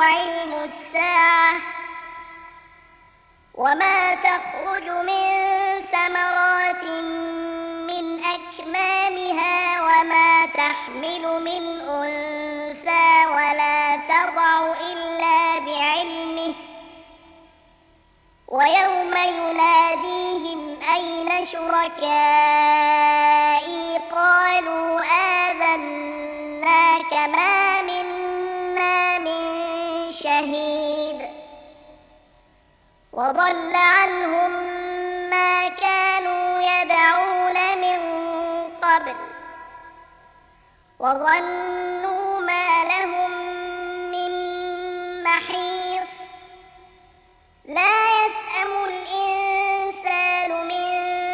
علم الساعة وما تخرج من ثمرات من أكمامها وما تحمل من أنثى ولا تضع إلا بعلمه ويوم يناديهم أين شركائي قالوا آذناك ما منا من شهيد وضل عنهم ما كانوا يدعون من قبل وظنوا ما لهم من محيص لا يسأم الإنسان من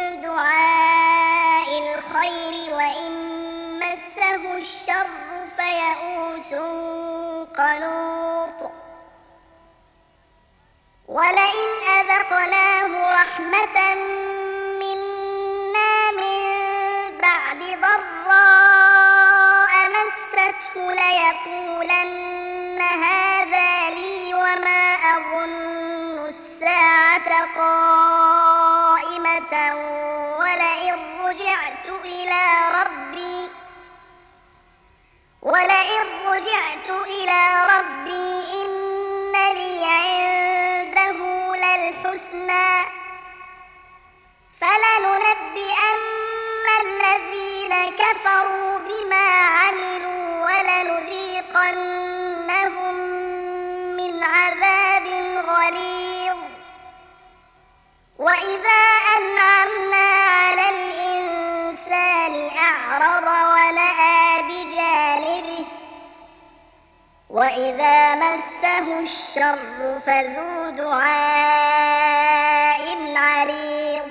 دعاء الخير وإن مسه الشر فيئوس قنوط ولئن أذقناه رحمة منا من بعد ضراء مسته ليقولن هذا لي وما أظن الساعة قائمة ولئن رجعت إلى ربي إن لي عنده للحسنى فلننبئن الذين كفروا بما عملوا ولنذيقنهم من عذاب غليظ وإذا أنعمنا على الإنسان أعرض ونأى بجانبه وإذا مسه الشر فذو دعاء عريض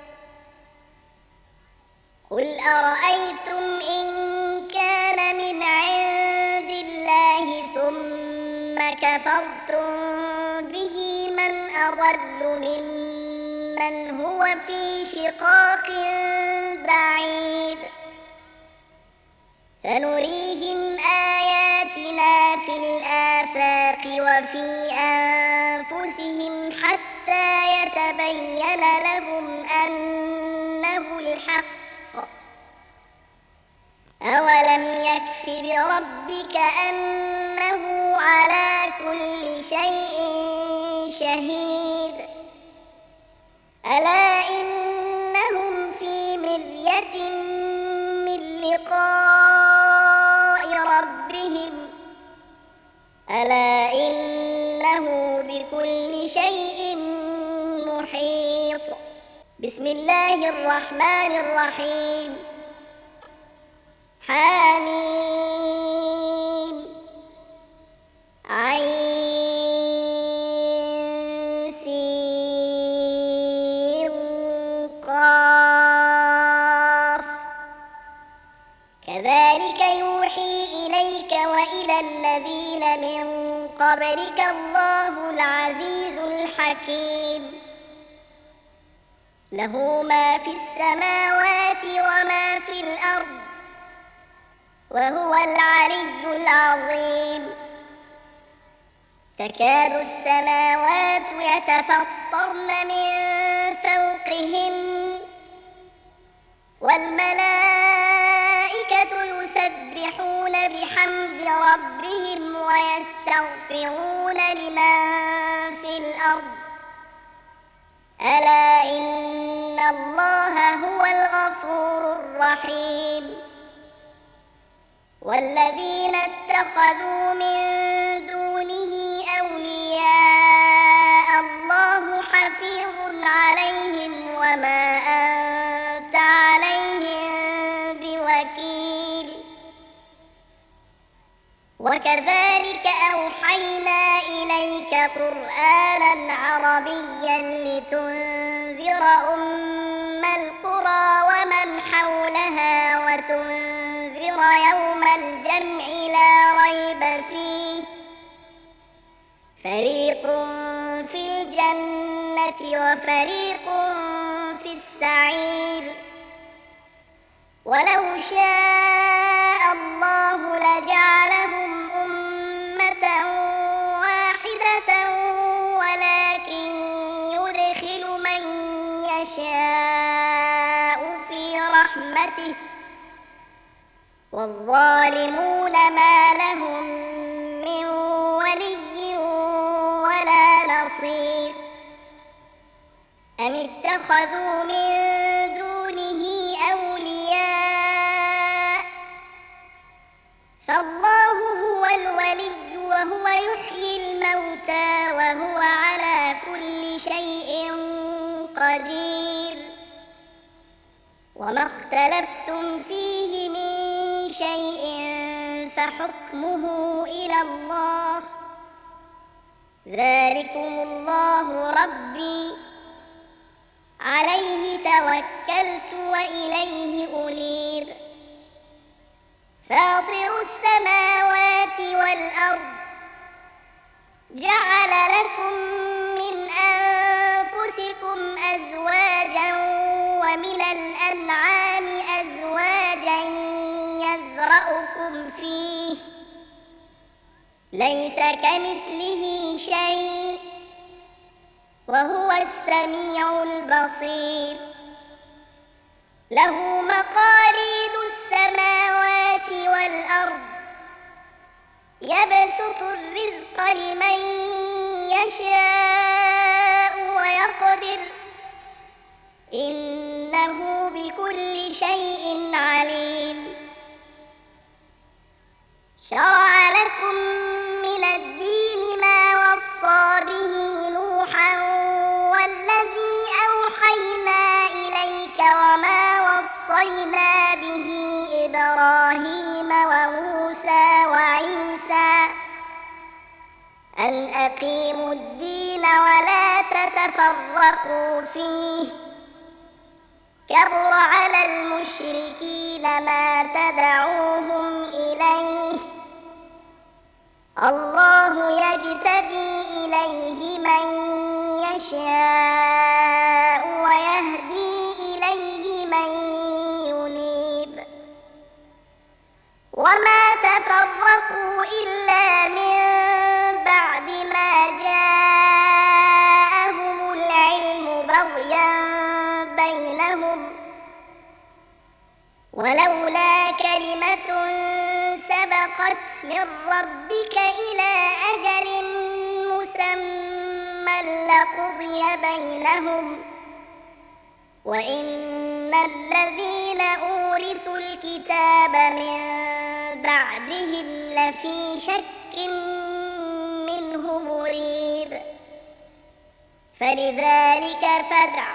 قل أرأيتم إن كان من عند الله ثم كفرتم به من أضل ممن هو في شقاق بعيد سنريهم آياتنا في الآفاق وفي أنفسهم حتى يتبين لهم أنه الحق أولم يكف بربك أنه على كل شيء شهيد ألا إنهم في مرية من لقاء ربهم ألا إنه بكل شيء محيط بسم الله الرحمن الرحيم حميم عين سين قاف كذلك يوحي إليك وإلى الذين من قبلك الله العزيز الحكيم له ما في السماوات وما في الأرض وهو العلي العظيم تكاد السماوات يتفطرن من فوقهن والملائكة يسبحون بحمد ربهم ويستغفرون لمن في الأرض ألا إن الله هو الغفور الرحيم والذين اتخذوا من دونه أولياء الله حفيظ عليهم وما أنت عليهم بوكيل وكذلك أوحينا إليك قرآنا عربيا لتنذر أم القرى ومن حولها وتنذر يوم الجمع لا ريب فيه فريق في الجنة وفريق في السعير ولو شاء الله لجعلهم أمة رحمته والظالمون ما لهم من ولي ولا نصير أم اتخذوا من دونه أولياء فالله هو الولي وهو يحيي الموتى وهو على كل شيء قدير وما اختلفتم فيه من شيء فحكمه إلى الله ذلكم الله ربي عليه توكلت وإليه أنيب فاطر السماوات والأرض جعل لكم من أنفسكم أزواجا ومن الأنعام أزواجا يذرأكم فيه ليس كمثله شيء وهو السميع البصير له مقاليد السماوات والأرض يبسط الرزق لمن يشاء ويقدر إنه بكل شيء عليم شرع لكم من الدين ما وصى به نوحا والذي أوحينا إليك وما وصينا به إبراهيم وموسى وعيسى أن أقيموا الدين ولا تتفرقوا فيه كبر على المشركين ما تدعوهم إليه الله يجتبي إليه من يشاء ويهدي إليه من ينيب وما تفرقوا إلا من بعد ما جاءهم العلم بغيا بينهم ولولا كلمة سبقت من ربك إلى أجل مسمى لقضي بينهم وإن الذين أورثوا الكتاب من بعدهم لفي شك منه مريب فلذلك فادع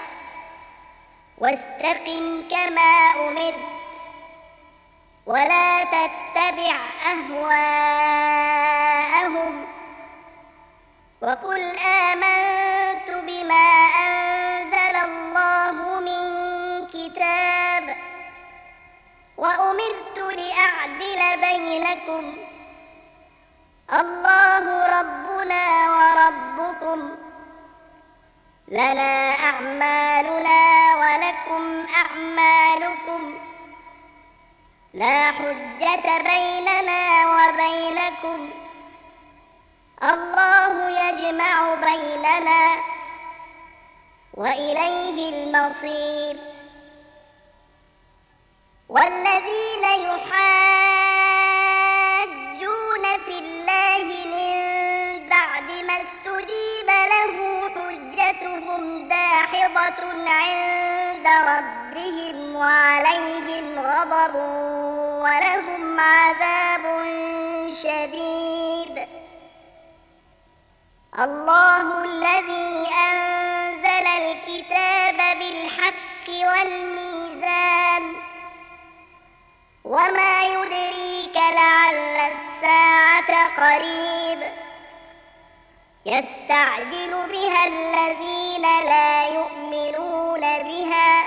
واستقم كما أمرت ولا تتبع أهواءهم وقل آمنت بما أنزل الله من كتاب وأمرت لأعدل بينكم الله ربنا وربكم لنا أعمالنا ولكم أعمالكم لا حجة بيننا وبينكم الله يجمع بيننا وإليه المصير والذين يحاجون في الله من بعد ما استجيب له حجتهم داحضة عند ربهم وعليهم غضب ولهم عذاب شديد الله الذي أنزل الكتاب بالحق والميزان وما يدريك لعل الساعة قريب يستعجل بها الذين لا يؤمنون بها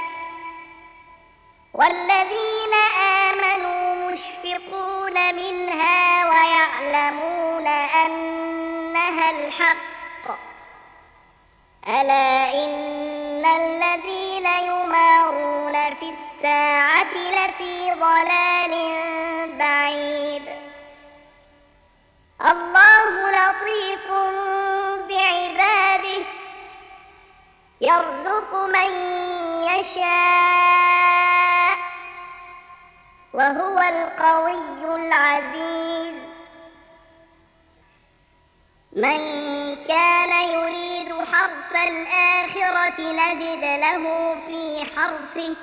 والذين آمنوا مشفقون منها ويعلمون أنها الحق ألا إن الذين يمارون في الساعة لفي ضلال بعيد الله لطيف بعباده يرزق من يشاء من كان يريد حرث الآخرة نزد له في حرثه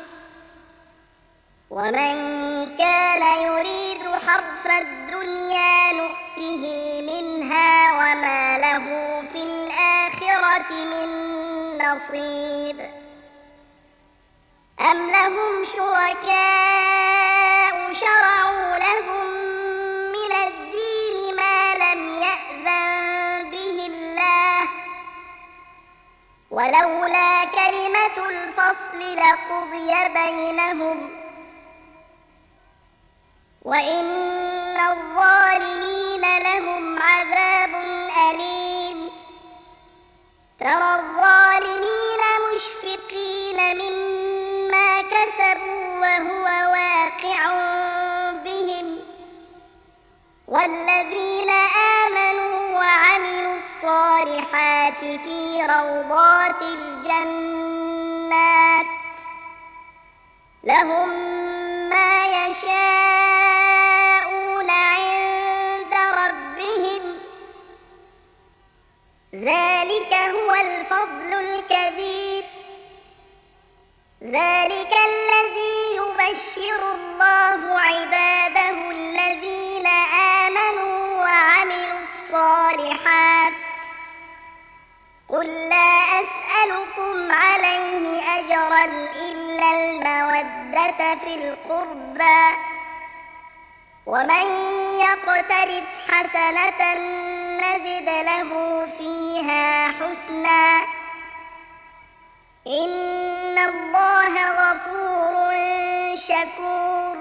ومن كان يريد حرث الدنيا نؤته منها وما له في الآخرة من نصيب أم لهم شركاء شرعوا لهم من الدين ما لم يأذن به الله ولولا كلمة الفصل لقضي بينهم وإن الظالمين لهم عذاب أليم ترى الظالمين مشفقين مما كسبوا وهو واقع بهم والذين آمنوا وعملوا الصالحات في روضات الجنات لهم ما يشاءون عند ربهم ذلك هو الفضل الكبير ذلك الذي يبشر الله عباده الذين آمنوا وعملوا الصالحات قل لا أسألكم عليه أجرا إلا المودة في القربى ومن يقترف حسنة نزد له فيها حسنا إن الله غفور شكور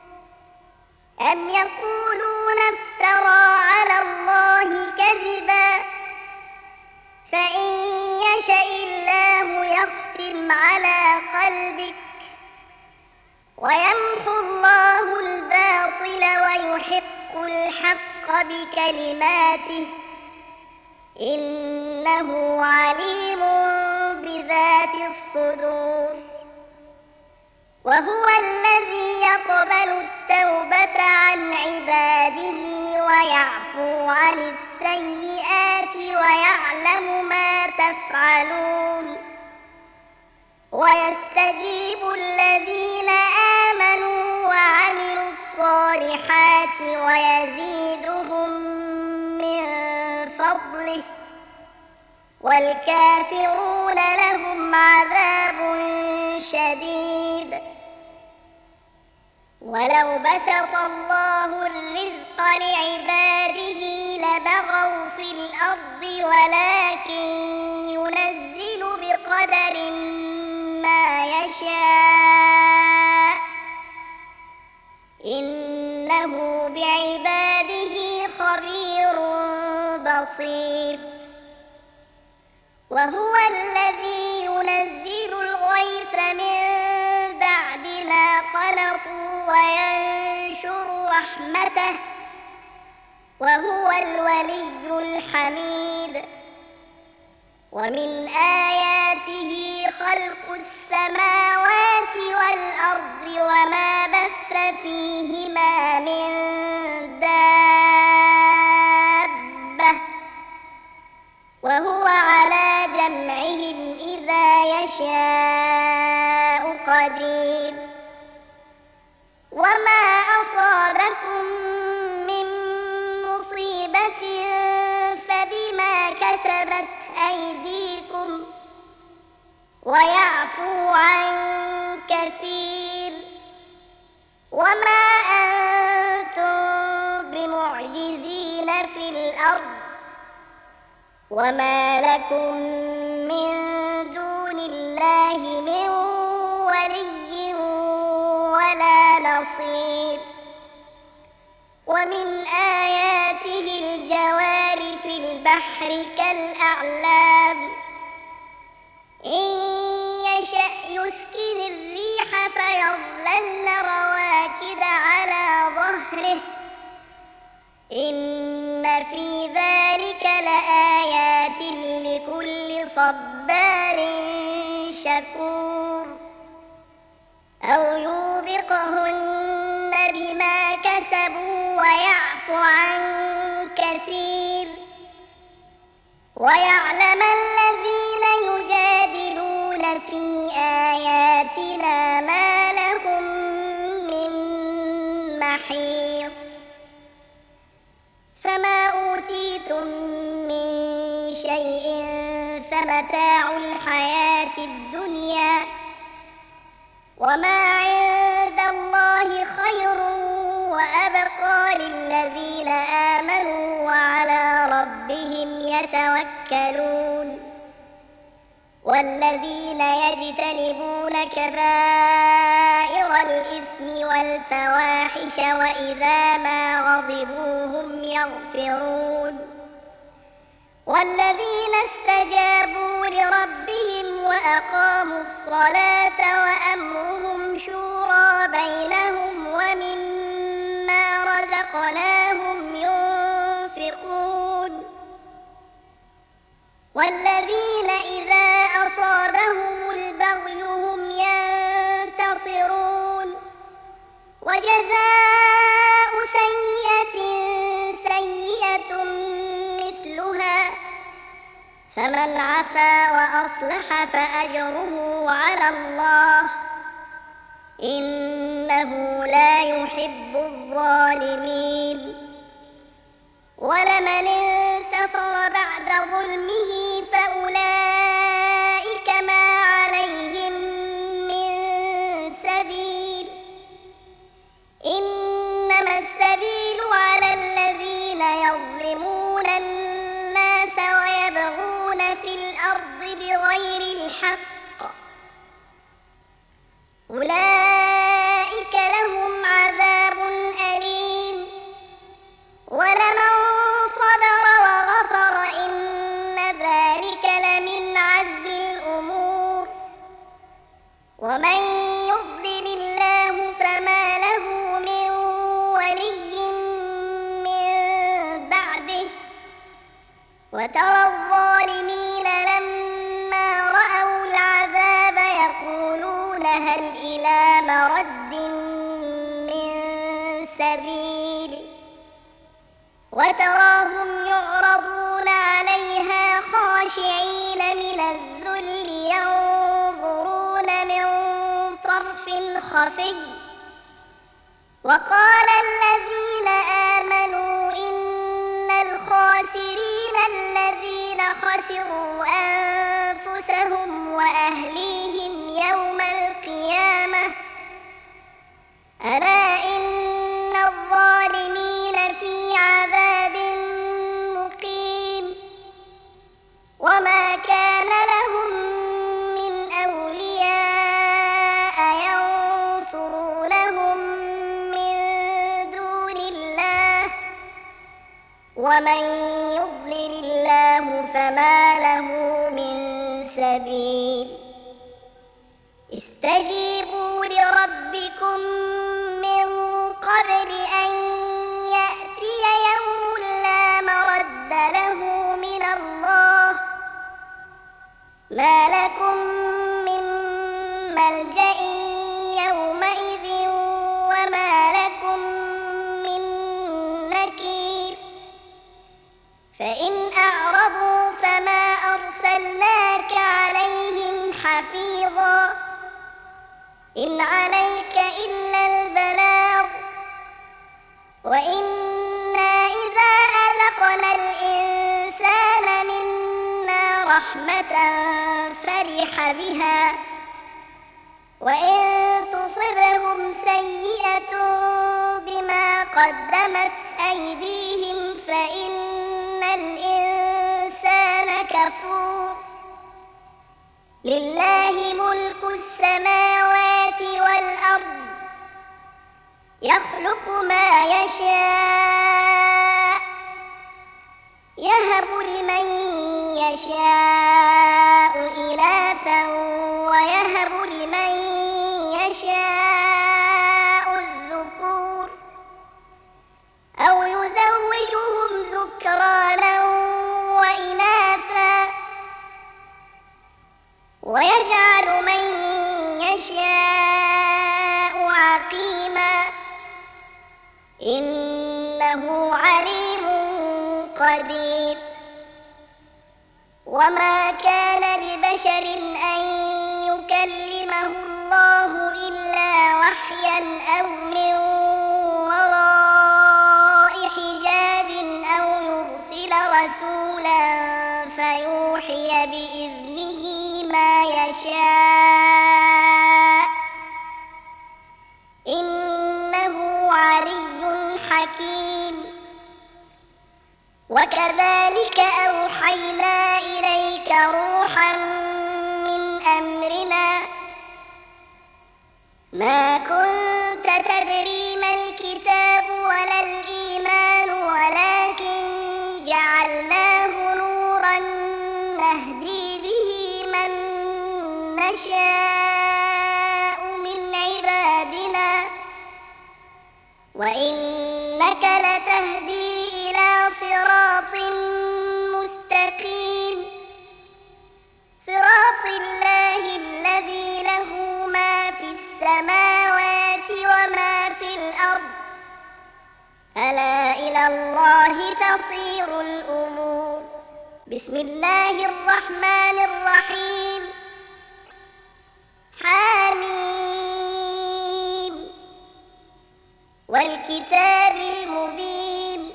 أم يقولون افترى على الله كذبا فإن يشأ الله يختم على قلبك ويمحو الله الباطل ويحق الحق بكلماته إنه عليم بذات الصدور وهو الذي يقبل التوبة عن عباده ويعفو عن السيئات ويعلم ما تفعلون ويستجيب الذين آمنوا وعملوا الصالحات ويزيدهم من فضله والكافرون لهم عذاب شديد ولو بسط الله الرزق لعباده لبغوا في الأرض ولكن ينزل بقدر ما يشاء إنه بعباده خبير بصير وهو الذي ينزل الغيث من بعد ما قنطوا وينشر رحمته وهو الولي الحميد ومن آياته خلق السماوات والأرض وما بث فيهما من دابة وهو على جمعهم إذا يشاء قدير وما أصابكم من مصيبة فبما كسبت أيديكم ويعفو عن كثير وما أنتم بمعجزين في الأرض وما لكم من دون الله من ولي ولا نصير ومن آياته الجوار في البحر كالأعلام إن يشأ يسكن الريح فيظللن رواكد على ظهره إن في ذلك لآيات لكل صبار شكور أو يوبقهن بما كسبوا ويعفو عن كثير ويعلم الذين يجادلون في آياتنا ما لهم من محيص فما أوتيتم من شيء فمتاع الحياة الدنيا وما عند الله خير وأبقى للذين آمنوا وعلى ربهم يتوكلون والذين يجتنبون كبائر الإثم والفواحش وإذا ما غضبوا هم يغفرون والذين استجابوا لربهم وأقاموا الصلاة وأمرهم شورى بينهم ومما رزقناهم ينفقون والذين إذا أصابهم البغي هم ينتصرون وجزاء سيئة سيئة مثلها فمن عفا وأصلح فأجره على الله إنه لا يحب الظالمين ولمن انتصر بعد ظلمه فأولئك ما عليهم من سبيل إنما السبيل على الذين يظلمون الناس ويبغون في الأرض بغير الحق أولئك لهم عذاب أليم ولمن صبر وغفر إن ذلك لمن عزم الأمور ومن يضلل الله فما له من ولي من بعده وترى الظالمين لما رأوا العذاب يقولون هل إلى مرد من سبيل وتراهم يعرضون عليها خاشعين من الذل ينظرون من طرف خفي وقال الذين آمنوا إن الخاسرين الذين خسروا أنفسهم وأهليهم يوم القيامة ألا إن الظالمين في عذاب مقيم وما كان لهم من أولياء ينصرونهم من دون الله ومن يضلل الله فما له من سبيل استجيبوا لربكم من قبل أن يأتي يوم لا مرد له من الله ما لكم من ملجأ يومئذ وما لكم من نكير فإن أعرضوا فما أرسلناك عليهم حفيظا إن عليك إلا البلاغ وإنا إذا أذقنا الإنسان منا رحمة فرح بها وإن تصبهم سيئة بما قدمت أيديهم فإن الإنسان كفور لله ملك السماوات والأرض يخلق ما يشاء يهب لمن يشاء إناثا ويهب لمن يشاء الذكور أو يزوجهم ذكرانا وإناثا ويجعل من يشاء عقيما إنه عليم قدير وما كان لبشر أن يكلمه الله إلا وحيا أو من وراء حجاب أو يرسل رسولا فيوحي بإذنه ما يشاء إنه علي حكيم. وكذلك أوحينا إليك روحا من أمرنا ما كنت تدري ما الكتاب ولا الإيمان ولكن جعلناه نورا نهدي به من نشاء من عبادنا وإنك لتهدي إلى صراط مستقيم صراط الله الذي له ما في السماوات وما في الأرض ألا إلى الله تصير الأمور. بسم الله الرحمن الرحيم. حميم والكتاب المبين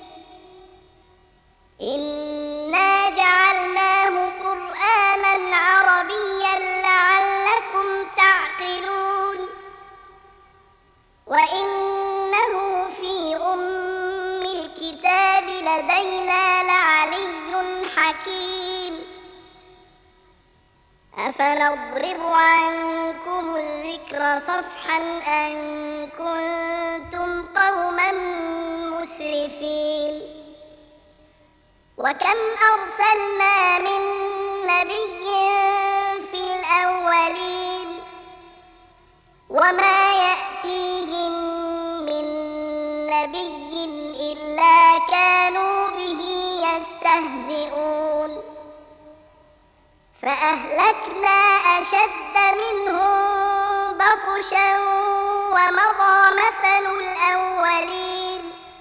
إنا جعلناه قرآنا عربيا لعلكم تعقلون وإنه في أم الكتاب لدينا لعلي حكيم. أفنضرب عنكم الذكر صفحا أن كنتم قوما مسرفين وكم أرسلنا من نبي في الأولين وما يأتيهم من نبي إلا كانوا به يستهزئون فأهلكنا أشد منهم بطشا ومضى مثل الأولين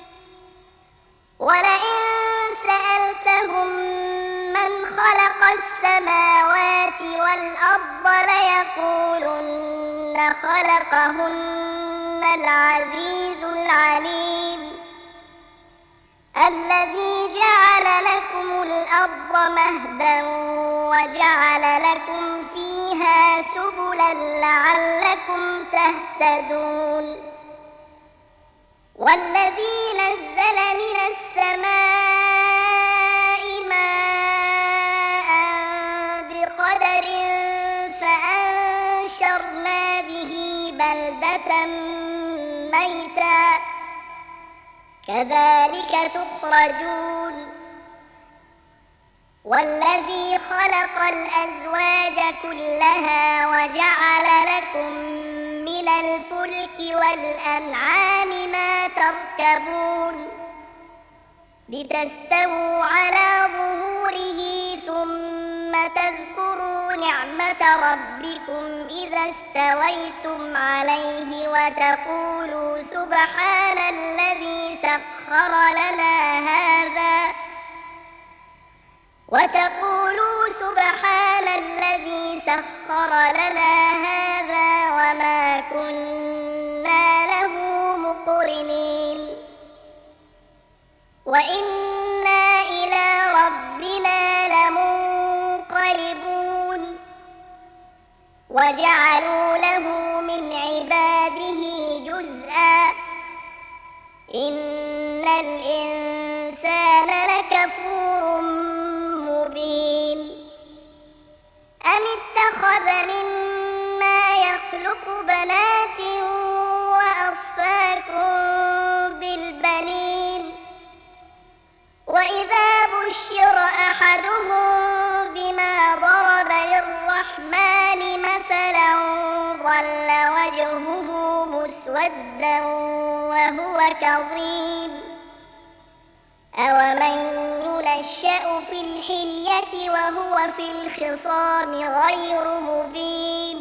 ولئن سألتهم من خلق السماوات والأرض ليقولن خلقهن العزيز العليم الذي جعل لكم الأرض مهدا وجعل لكم فيها سبلا لعلكم تهتدون والذي نزل من السماء ماء بقدر فأنشرنا به بلدة ميتا كذلك تخرجون والذي خلق الأزواج كلها وجعل لكم من الفلك والأنعام ما تركبون لتستووا على ظهوره ثم تذكروا نعمة ربكم إذا استويتم عليه وتقولوا سبحان الذي سخر لنا هذا وما كنا له مقرنين وإنا إلى ربنا لمنقلبون وجعلوا له من عباده جزءا إن الإنسان لكفور مبين أم اتخذ مما يخلق بنات وأصفاكم بالبنين وإذا بشر أحدهم بما ضرب للرحمن مثلا ظل وجهه مسودا وهو كظيم أومن ينشأ في الحلية وهو في الخصام غير مبين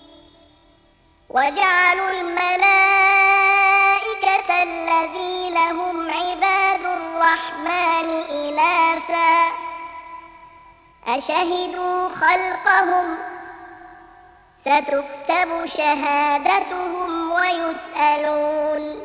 وجعلوا الملائكة الذين هم عباد الرحمن إناثا أشهدوا خلقهم ستكتب شهادتهم ويسألون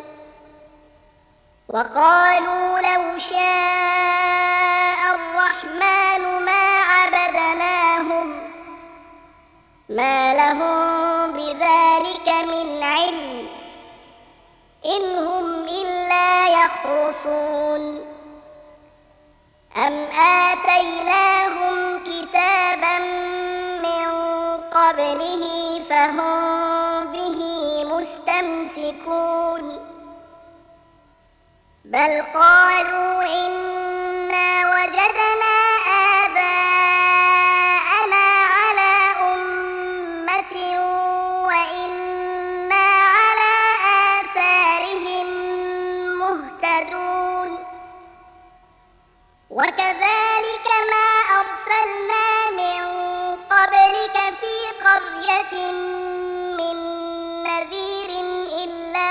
وقالوا لو شاء الرحمن ما عبدناهم ما لهم بذلك من علم إن هم إلا يخرصون أم آتيناهم كتابا من قبله فهم به مستمسكون بل قالوا إنا وجدنا آباءنا على أمة وإنا على آثارهم مهتدون وكذلك ما أرسلنا من قبلك في قرية من نذير إلا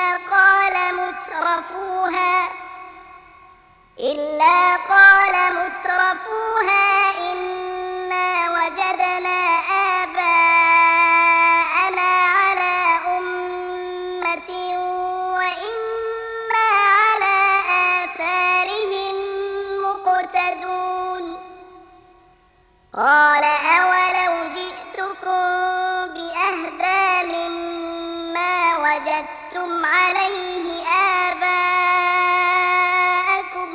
قال مترفوها إنا وجدنا آباءنا على أمة وإنا على آثارهم مقتدون قال أولو جئتكم بأهدى مما وجدتم عليه آباءكم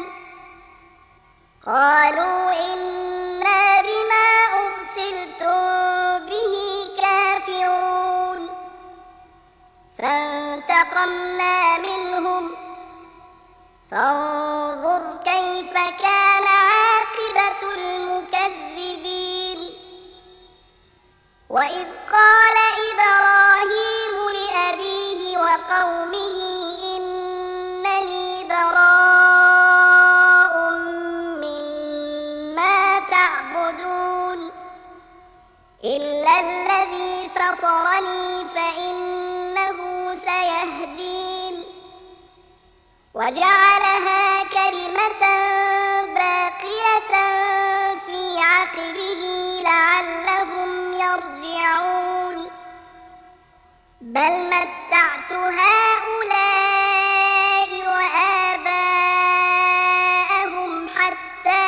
قالوا إنا بما أرسلتم به كافرون فانتقمنا منهم فانظر كيف كان عاقبة المكذبين وإذ قال إبراهيم لأبيه وقومه إنني براء مما تعبدون إلا الذي فطرني فإنه سيهدين وجعلها كلمة باقية في عقبه لعلهم يرجعون بل متعت هؤلاء وآباءهم حتى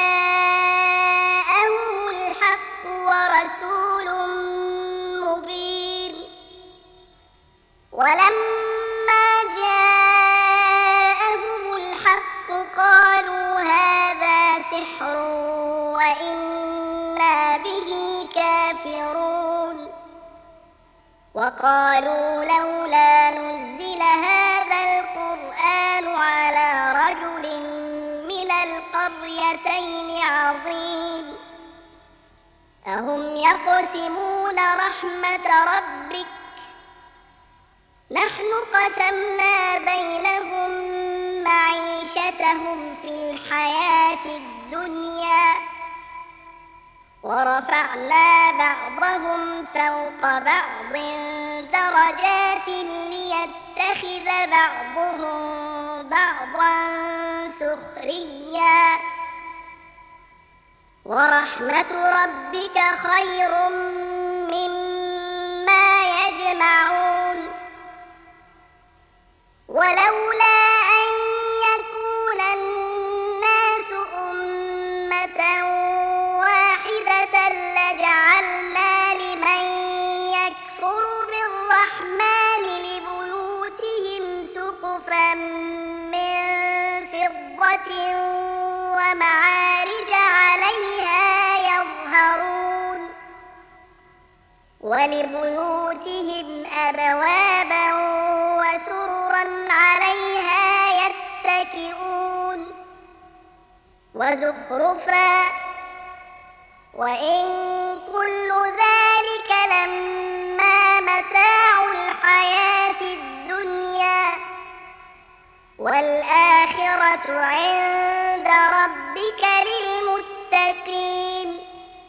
جاءهم الحق ورسول مبين ولما جاءهم الحق قالوا هذا سحر وإنا به كافرون وقالوا لولا نزل هذا القرآن على رجل من القريتين عظيم أهم يقسمون رحمة ربك نحن قسمنا بينهم معيشتهم في الحياة الدنيا ورفعنا بعضهم فوق بعض درجات ليتخذ بعضهم بعضا سخريا ورحمة ربك خير مما يجمعون ولولا أن يكون الناس أمة واحدة لجعلنا لمن يكفر بالرحمن لبيوتهم سقفا من فضة ومعارج عليها يظهرون ولبيوتهم أبوابا وسررا عليها يتكئون وزخرفا وإن كل ذلك لما متاع الحياة الدنيا والآخرة عند ربك للمتقين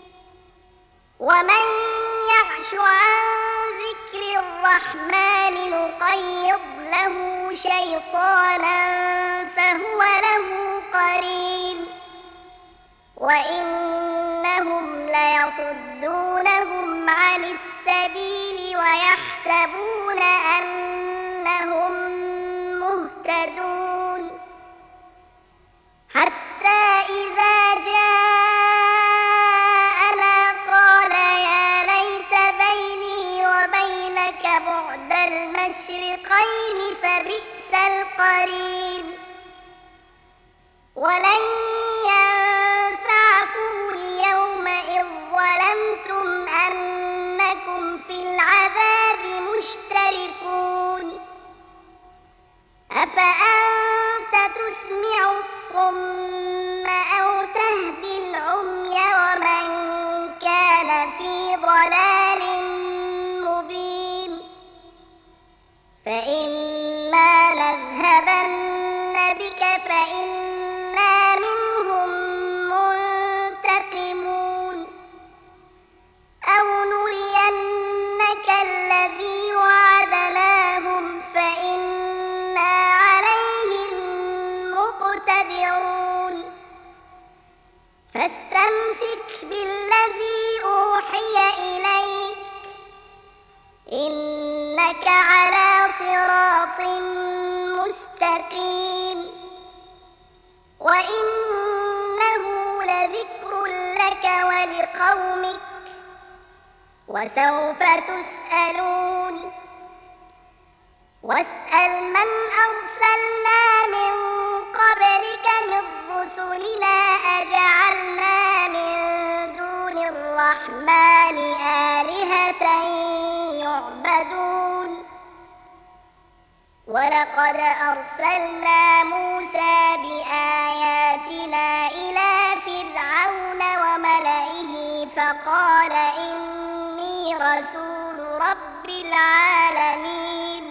ومن يعش عن ذكر الرحمن نقيض له شيطانا فهو له قرين وإنهم ويصدونهم عن السبيل ويحسبون أنهم مهتدون حتى إذا جاءنا قال يا ليت بيني وبينك بعد المشرقين فبئس القرين ولن ينفعكم اليوم إذ ظلمتم أنكم في العذاب مشتركون أفأنت تسمع الصم أو تهدي العمي ومن كان في ضلال مبين فإما نذهبن بك فإنا منهم منتقمون أو نرينك الذي وعدناهم فإنا عليهم مقتدرون فاستمسك بالذي أوحي إليك إنك على صراط مستقيم وإنه لذكر لك ولقومك وسوف تسألون واسأل من أرسلنا من قبلك من رسلنا أجعلنا من دون الرحمن آلهة يعبدون ولقد أرسلنا موسى بآياتنا إلى فرعون وملئه فقال إني رسول رب العالمين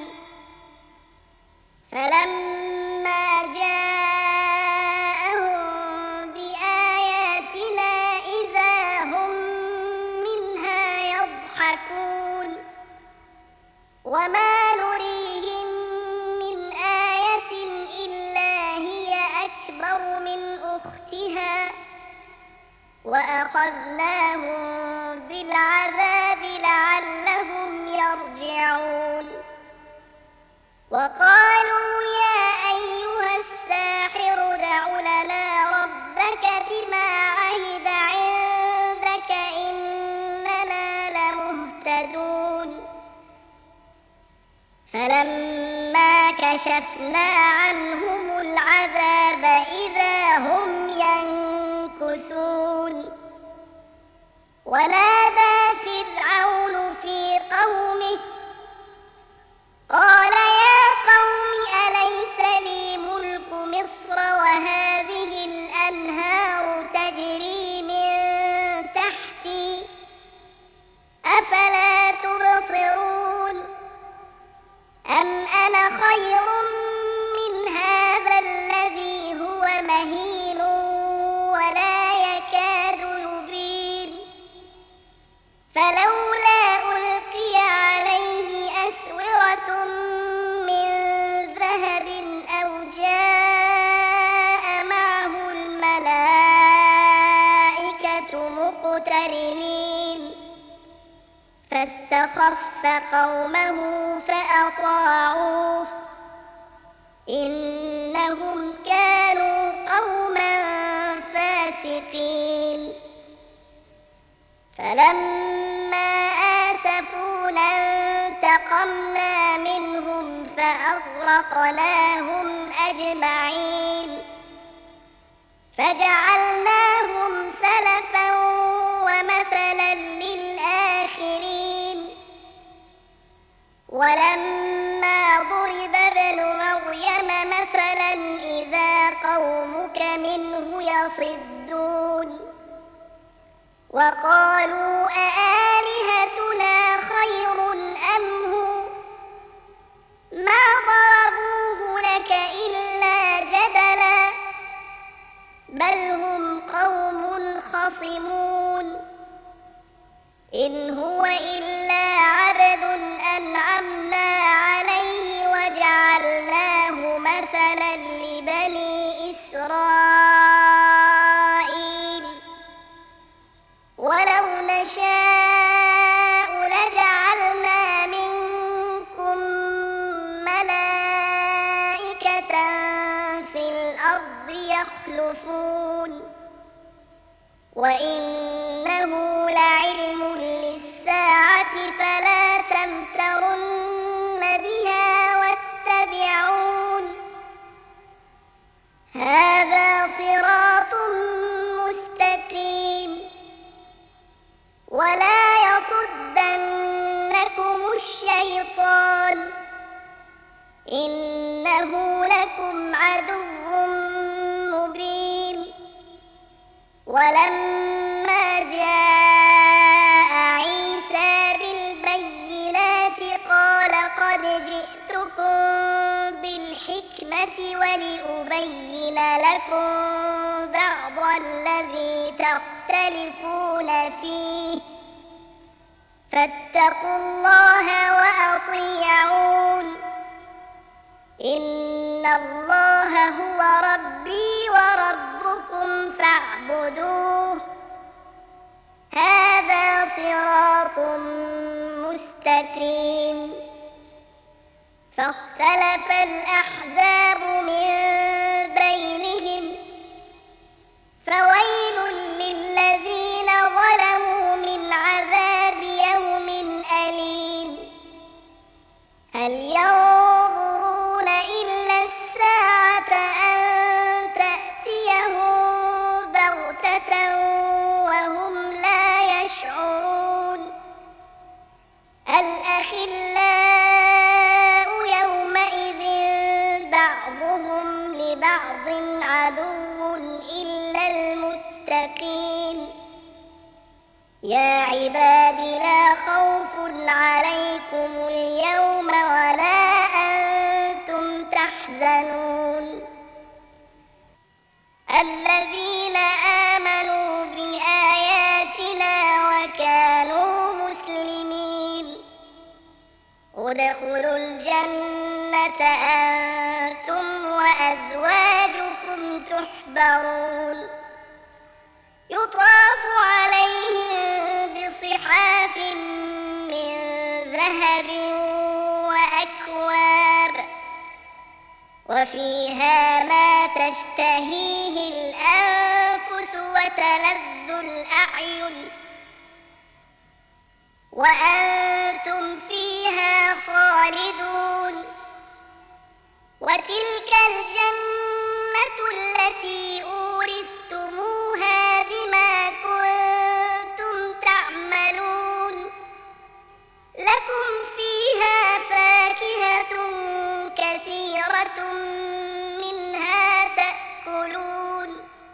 فلما جاءهم بآياتنا إذا هم منها يضحكون وما نريهم من آية إلا هي أكبر من أختها وأخذناهم بالعذاب لعلهم يرجعون وقالوا يا أيها الساحر ادع لنا ربك بما عهد عندك إننا لمهتدون فلما كشفنا عنهم العذاب إذا هم ينكثون ونادى فرعون في قومه قال يا قوم أليس لي ملك مصر وهذه الأنهار تجري من تحتي أفلا تبصرون أم أنا خير من هذا الذي هو مهين ولا يكاد يبين فلولا ألقي عليه أسورة من ذهب أو جاء معه الملائكة مقترنين فاستخف قومه فأطاعوه إنهم كانوا قوما فاسقين فلما آسفونا انتقمنا منهم فأغرقناهم أجمعين فجعلناهم سلفا ومثلا للآخرين ولما ضرب ابن مريم مثلا إذا قومك منه يصدون وقالوا أآلهتنا خير أم هو ما ضربوه لك إلا جدلا بل هم قوم خصمون إن هو إلا عبد أنعمنا عليه وجعلناه مثلا لبني إسرائيل ولو نشاء ولما جاء عيسى بالبينات قال قد جئتكم بالحكمة ولأبين لكم بعض الذي تختلفون فيه فاتقوا الله وأطيعون إن الله هو ربي وربكم فاعبدوه هذا صراط مستقيم فاختلف الأحزاب من بينهم فويل للذين ظلموا من عذاب يوم أليم هل ينظرون إلا الساعة أن تأتيهم بغتة وهم لا يشعرون الأخلاء يومئذ بعضهم لبعض عدو إلا المتقين يا عباد لا خوف عليكم اليوم ولا أنتم تحزنون الذين آمنوا بآياتنا وكانوا مسلمين ادخلوا الجنة أنتم وأزواجكم تحبرون يطاف عليهم بصحاف من ذهب وأكواب وفيها ما تشتهيه الأنفس وتلذ الأعين وأنتم فيها خالدون وتلك الجنة التي أورثتموها بما كنتم تعملون لكم فيها فاكهة كثيرة منها تأكلون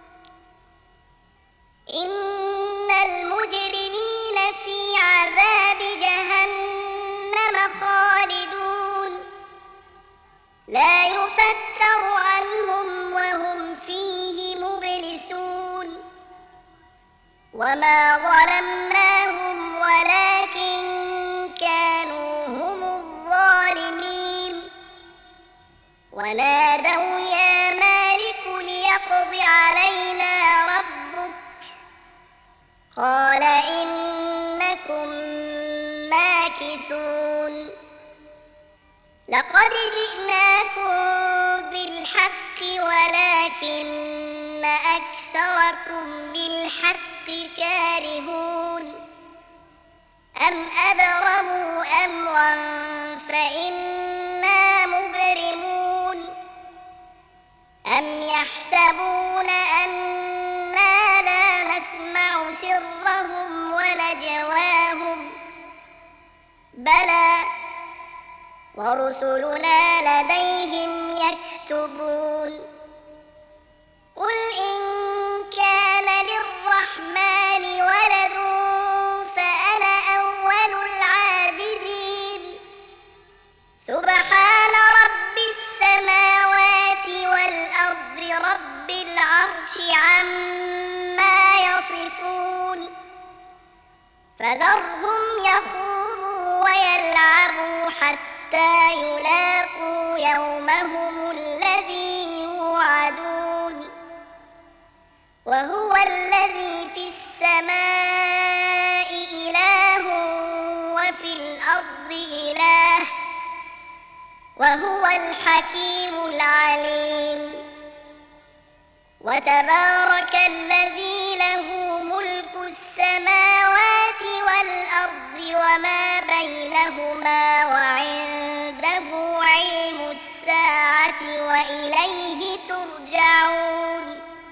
إن المجرمين في عذاب جهنم خالدون لا يفتر عنهم وهم فيه مبلسون وما ظلمناهم ولكن كانوا هم الظالمين ونادوا يا مالك ليقض علينا ربك قال إنكم ماكثون لقد جئناكم بالحق ولكن أكثركم للحق كارهون أم أبرموا أمرا فإنا مبرمون أم يحسبون أنا لا نسمع سرهم ونجواهم بلى ورسلنا لديهم يكتبون قل إن كان للرحمن ولد فأنا أول العابدين سبحان رب السماوات والأرض رب العرش عما يصفون فذرهم يخوضوا ويلعبوا حتى يلاقوا يومهم الذي يوعدون وهو الذي في السماء إله وفي الأرض إله وهو الحكيم العليم وتبارك الذي له ملك السماوات والأرض وما بينهما وعنده علم الساعة وإليه ترجعون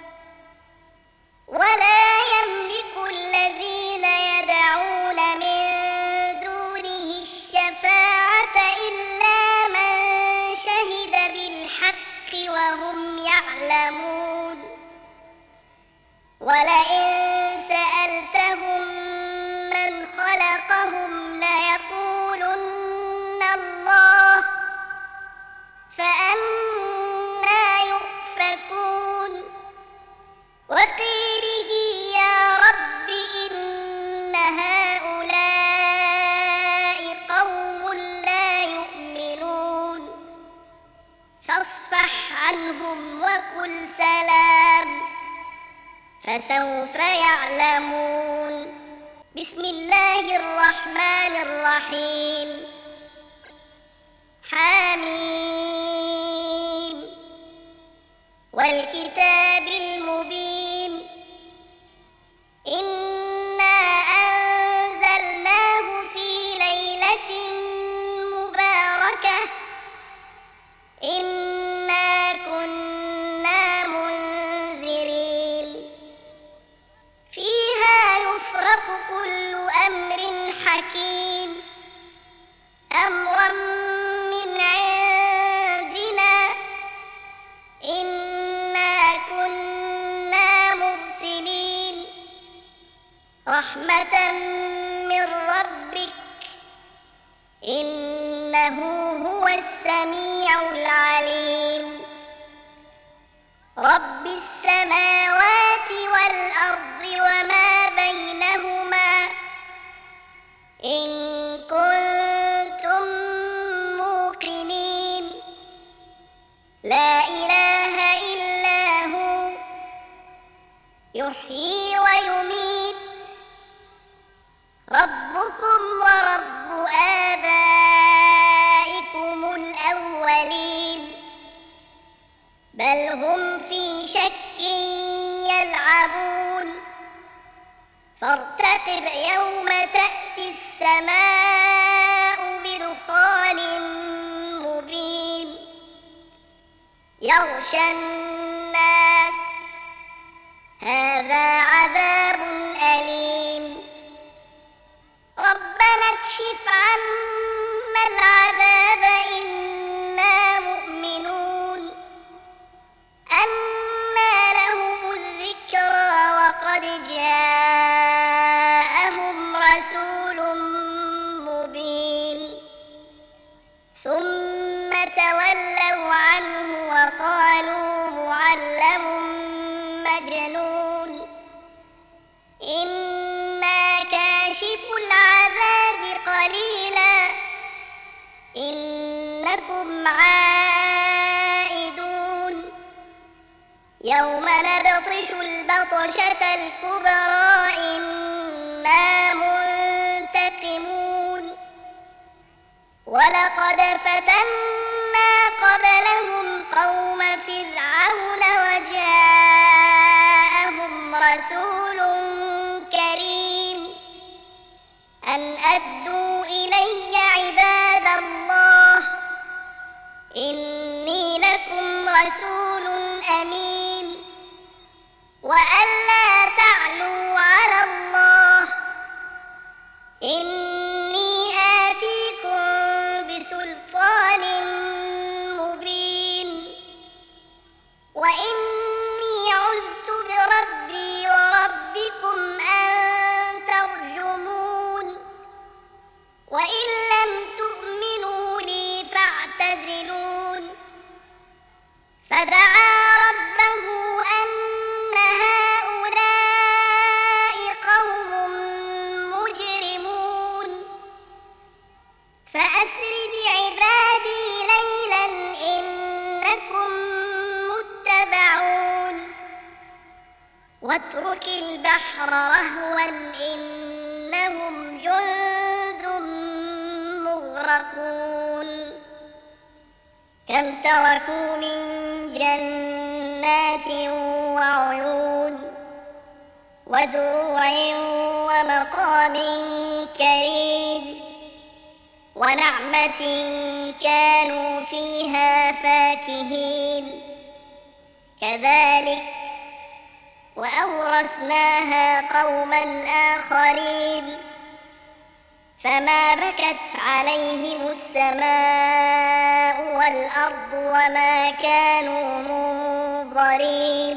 ولا يملك الذين يدعون من دونه الشفاعة إلا من شهد بالحق وهم يعلمون ولئن فسوف يعلمون. بسم الله الرحمن الرحيم. حميم والكتاب المبين. إنا أنزلناه في ليلة مباركة إنا كنا منذرين فيها يفرق كل أمر حكيم أمرا من عندنا إنا كنا مرسلين رحمة من ربك إنه هو السميع العليم. رب السماوات والأرض وما بينهما إن كنتم موقنين لا إله إلا هو يحيي ويميت ربكم ورب آبائكم الأولين بل هم في شك يلعبون فارتقب يوم تأتي السماء بدخان مبين يغشى الناس هذا عذاب أليم ربنا اكشف عنا العذاب إنا مؤمنون أنى لهم الذكرى وقد جاءهم رسول مبين ثم تولوا عنه وقالوا معلم مجنون إنا كاشف العذاب قليلا إنكم عائدون يوم نبطش البطشة الكبرى إنا منتقمون ولقد فتنا قبلهم قوم فرعون وجاءهم رسول كريم أن أدوا إلي عباد الله إني لكم رسول أمين وأن لا تعلوا على الله إني آتيكم بسلطان مبين وإني عذت بربي وربكم أن ترجمون وإن لم تؤمنوا لي فاعتزلون فدعا ربه أن هؤلاء قوم مجرمون فأسر بعبادي ليلا إنكم متبعون واترك البحر رهوا إنهم جند مغرقون كم تركوا من جنات وعيون وزروع ومقام كريم ونعمة كانوا فيها فاكهين كذلك وأورثناها قوما آخرين فما بكت عليهم السماء والأرض وما كانوا منظرين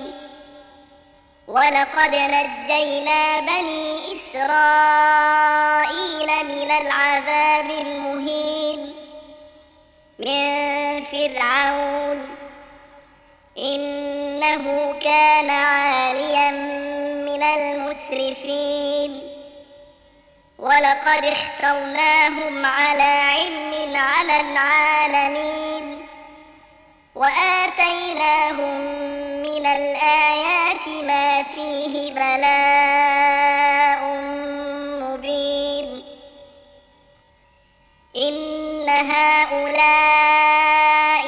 ولقد نجينا بني إسرائيل من العذاب المهين من فرعون إنه كان عاليا من المسرفين ولقد اخترناهم على علم على العالمين وآتيناهم من الآيات ما فيه بلاء مبين. إن هؤلاء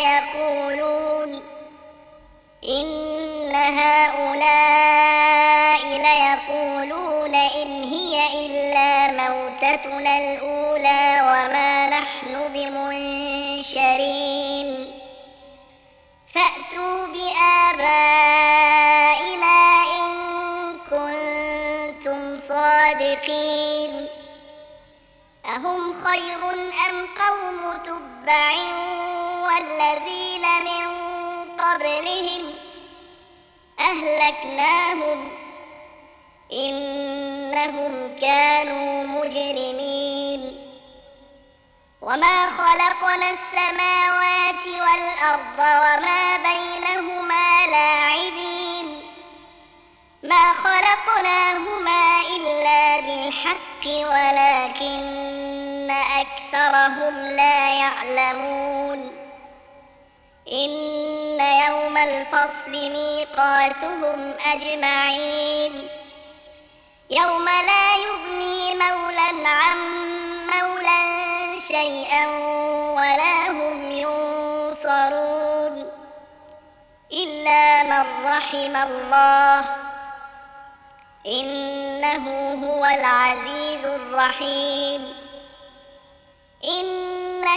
ليقولون إن هي إلا موتتنا الأولى وما نحن بمنشرين. فأتوا بآبائنا إن كنتم صادقين. أهم خير أم قوم تبع والذين من قبلهم أهلكناهم إنهم كانوا مجرمين. وما خلقنا السماوات والأرض وما بينهما لاعبين. ما خلقناهما إلا بالحق ولكن أكثرهم لا يعلمون. إن يوم الفصل ميقاتهم أجمعين. يوم لا يغني مولى عن مولى شيئا ولا هم ينصرون إلا من رحم الله إنه هو العزيز الرحيم. إن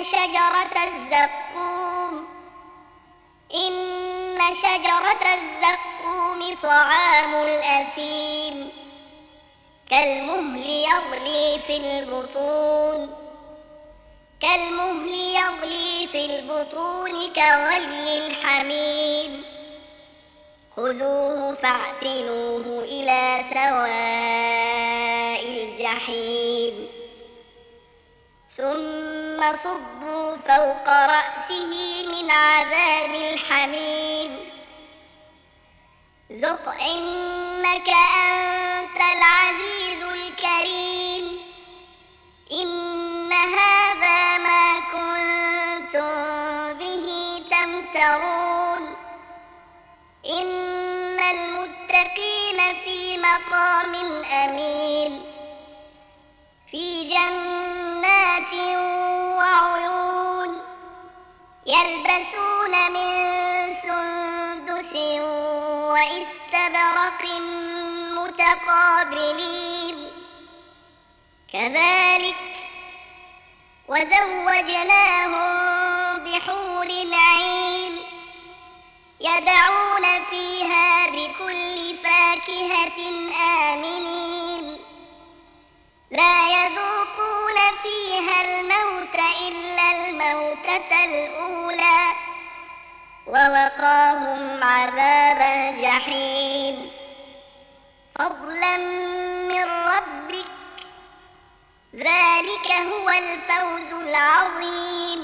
شجرة الزقوم طعام الأثيم كالمهل يغلي في البطون كغلي الحميم. خذوه فاعتلوه إلى سواء الجحيم ثم صبوا فوق رأسه من عذاب الحميم. ذق إنك أنت العزيز الكريم. إن هذا ما كنتم به تمترون. إن المتقين في مقام أمين في جنات وعيون يلبسون من سندس واستبرق متقابلين. كذلك وزوجناهم بحور عين يدعون فيها بكل فاكهة آمنين. لا يذوقون فيها الموت إلا الموتة الأولى ووقاهم عذاب الجحيم فضلا من ربك ذلك هو الفوز العظيم.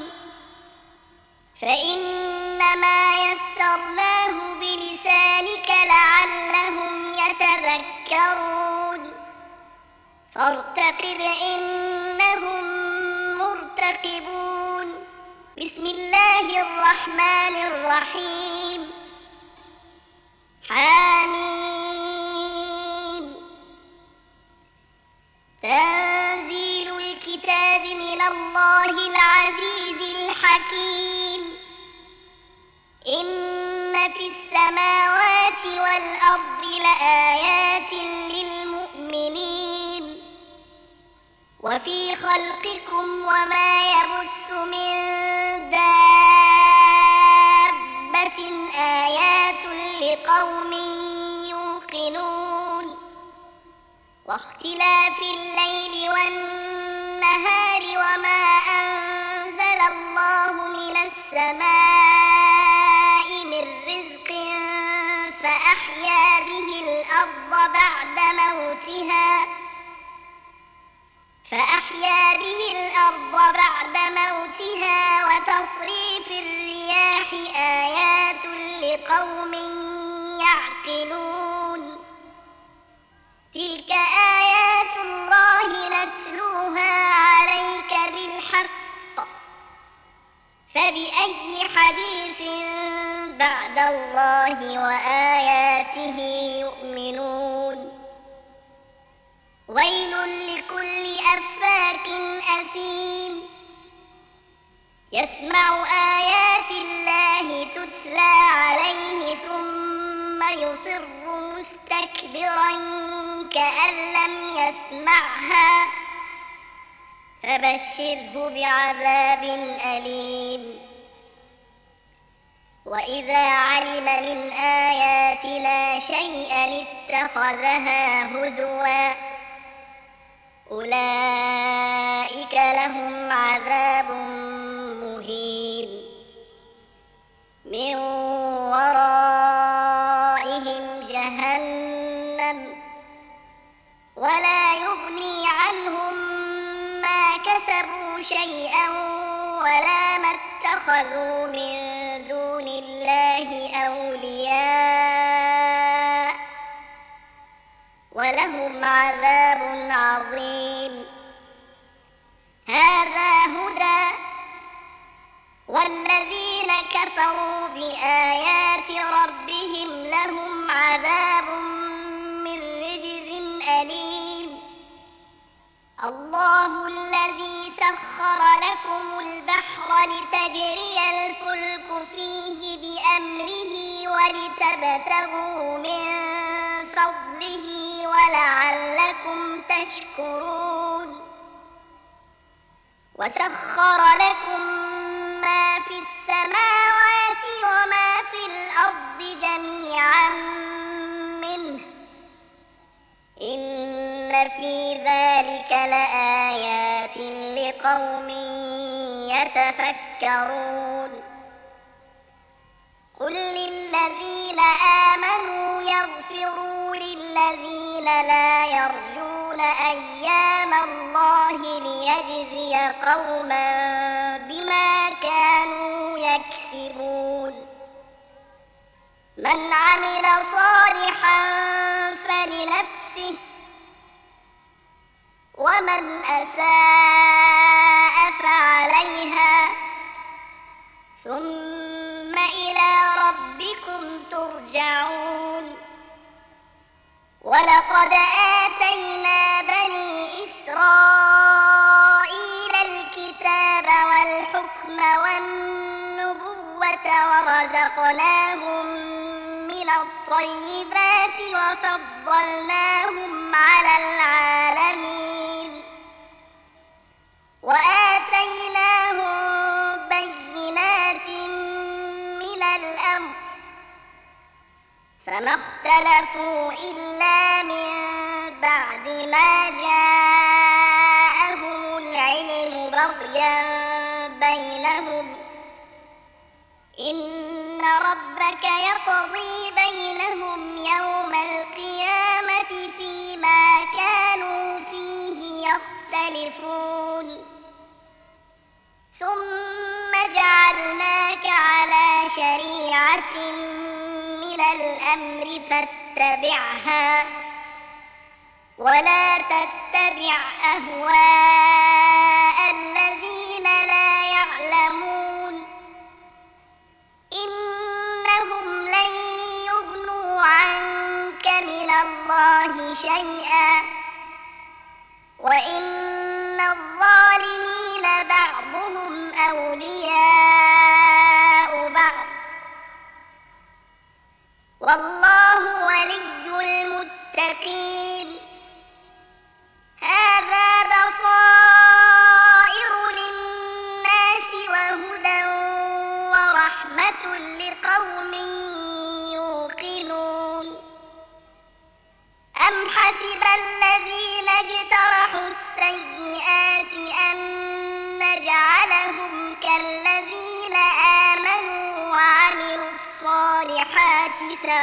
فإنما يسرناه بلسانك لعلهم يتذكرون. فارتقب إنهم مرتقبون. بسم الله الرحمن الرحيم. حميم. تنزيل الكتاب من الله العزيز الحكيم. إن في السماوات والأرض لآيات للمؤمنين وفي خلقكم وما يبث من دابة آيات لقوم يوقنون. واختلاف الليل والنهار وما أنزل الله من السماء من رزق فأحيا به الأرض بعد موتها وتصريف الرياح آيات لقوم يعقلون. تلك آيات الله نتلوها عليك بالحق فبأي حديث بعد الله وآياته يؤمنون. يسمع آيات الله تتلى عليه ثم يصر مستكبرا كأن لم يسمعها فبشره بعذاب أليم. وإذا علم من آياتنا شيئا اتخذها هزوا أولئك لهم عذاب مهين من ورائهم جهنم ولا يغني عنهم ما كسبوا شيئا ولا ما اتخذوا من دون الله أولياء ولهم عذاب عظيم. هذا هدى والذين كفروا بآيات ربهم لهم عذاب من رجز أليم. الله الذي سخر لكم البحر لتجري الفلك فيه بأمره ولتبتغوا من فضله ولعلكم تشكرون. وسخر لكم ما في السماوات وما في الأرض جميعا منه إن في ذلك لآيات لقوم يتفكرون. قل للذين آمنوا يغفروا للذين لا يرجون أيام الله ليجزي قوما بما كانوا يكسبون. من عمل صالحا فلنفسه ومن أساء فعليها ثم إلى ربكم ترجعون. ولقد آتينا بني إسرائيل الكتاب والحكم والنبوة ورزقناهم من الطيبات وفضلناهم على العالمين وآتيناهم بينات من الأمر فما اختلفوا إلا من بعد ما جاءهم العلم بغيا بينهم إن ربك يقضي بينهم يوم القيامة فيما كانوا فيه يختلفون. ثم جعلناك على شريعة من الأمر فاتبعها ولا تتبع أهواء الذين لا يعلمون إنهم لن يغنوا عنك من الله شيئا وإن الظالمين بعضهم أولياء بعض والله ولي المتقين. هذا بصائر للناس وهدى ورحمة لقوم يوقنون. أم حسب الذين اجترحوا السيئات أن نجعلهم كالذين آمنوا وعملوا الصالحات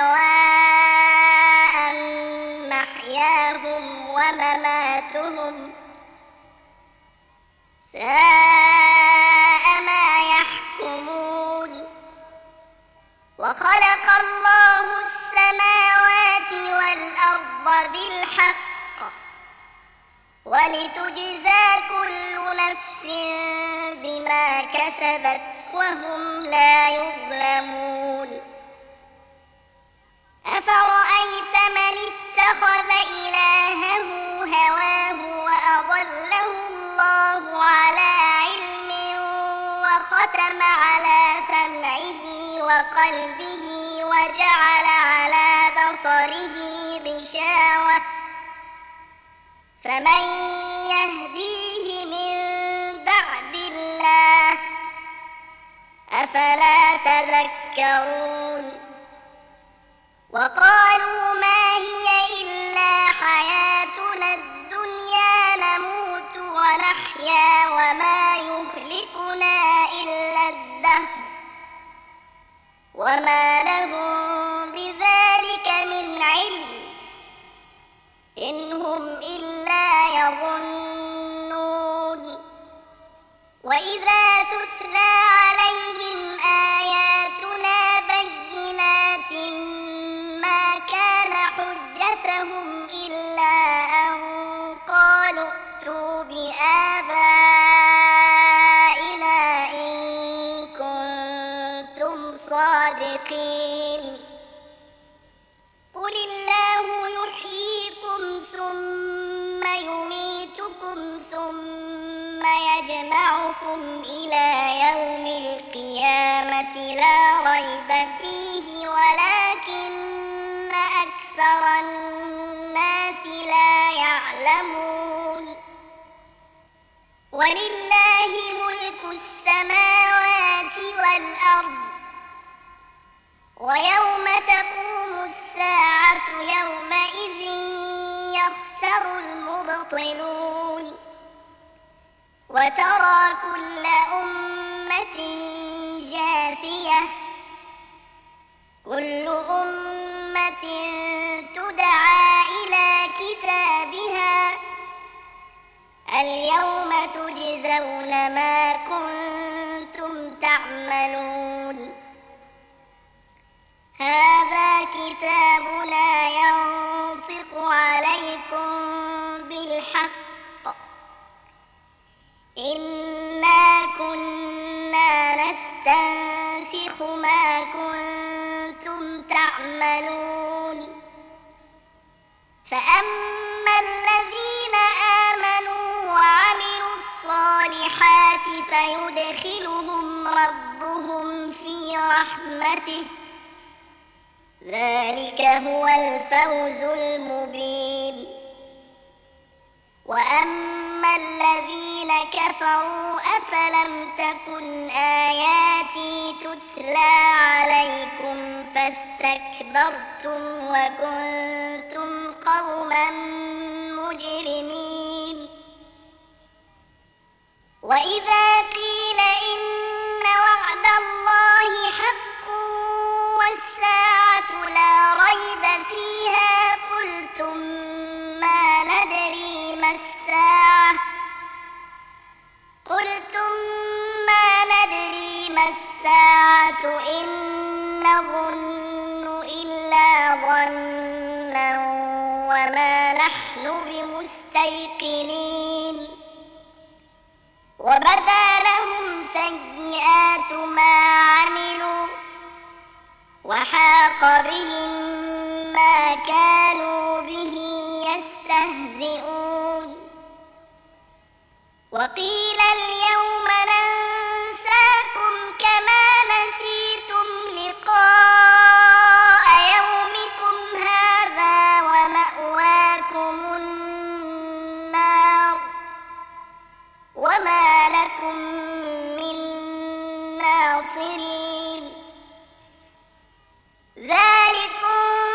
سواء محياهم ومماتهم ساء ما يحكمون. وخلق الله السماوات والأرض بالحق ولتجزى كل نفس بما كسبت وهم لا يظلمون. أفرأيت من اتخذ إلهه هواه وأضله الله على علم قلبه وجعل على بصره غشاوة فمن يهديه من بعد الله أفلا تذكرون وقالوا ما هي إلا حياتنا الدنيا نموت ونحيا وما يهلكنا إلا الدهر وما لهم بذلك من علم إن هم إلا يظنون وإذا تتلى عليهم آياتنا بينات ما كان حجتهم إلا أن قالوا ائتوا بآبائنا إن كنتم صادقين قل الله يحييكم ثم يميتكم ثم يجمعكم إلى يوم القيامة لا ريب فيه ولكن أكثر الناس لا يعلمون ولله ملك السماوات والأرض ويوم تقوم الساعة يومئذ يخسر المبطلون وترى كل أمة جاثية كل أمة تدعى إلى كتابها اليوم تجزون ما كنتم تعملون هذا كتابنا ينطق عليكم بالحق إنا كنا نستنسخ ما كنتم تعملون فأما الذين آمنوا وعملوا الصالحات فيدخلهم ربهم في رحمته ذلك هو الفوز المبين وأما الذين كفروا أفلم تكن آياتي تتلى عليكم فاستكبرتم وكنتم قوما مجرمين وإذا قيل إن وعد الله حق والساعة لا ريب فيها قلتم ما ندري ما الساعة إن نظن إلا ظنا وما نحن بمستيقنين وبدا لهم سيئات ما عملوا وحاق بهم ما كانوا به يستهزئون وقيل اليوم ننساكم كما نسيتم لقاء يومكم هذا ومأواكم النار وما لكم من ناصرين ذلكم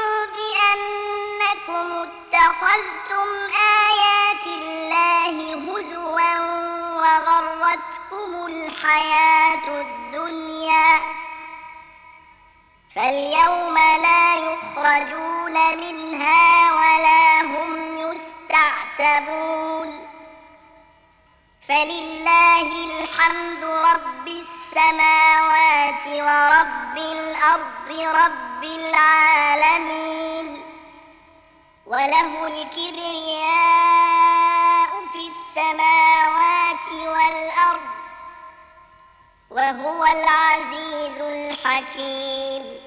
بأنكم اتخذتم آيات الله هزوا وغرتكم الحياة الدنيا فاليوم لا يخرجون منها ولا هم يستعتبون فلله الحمد رب السماوات ورب الأرض رب العالمين وله الكبرياء في السماوات والأرض وهو العزيز الحكيم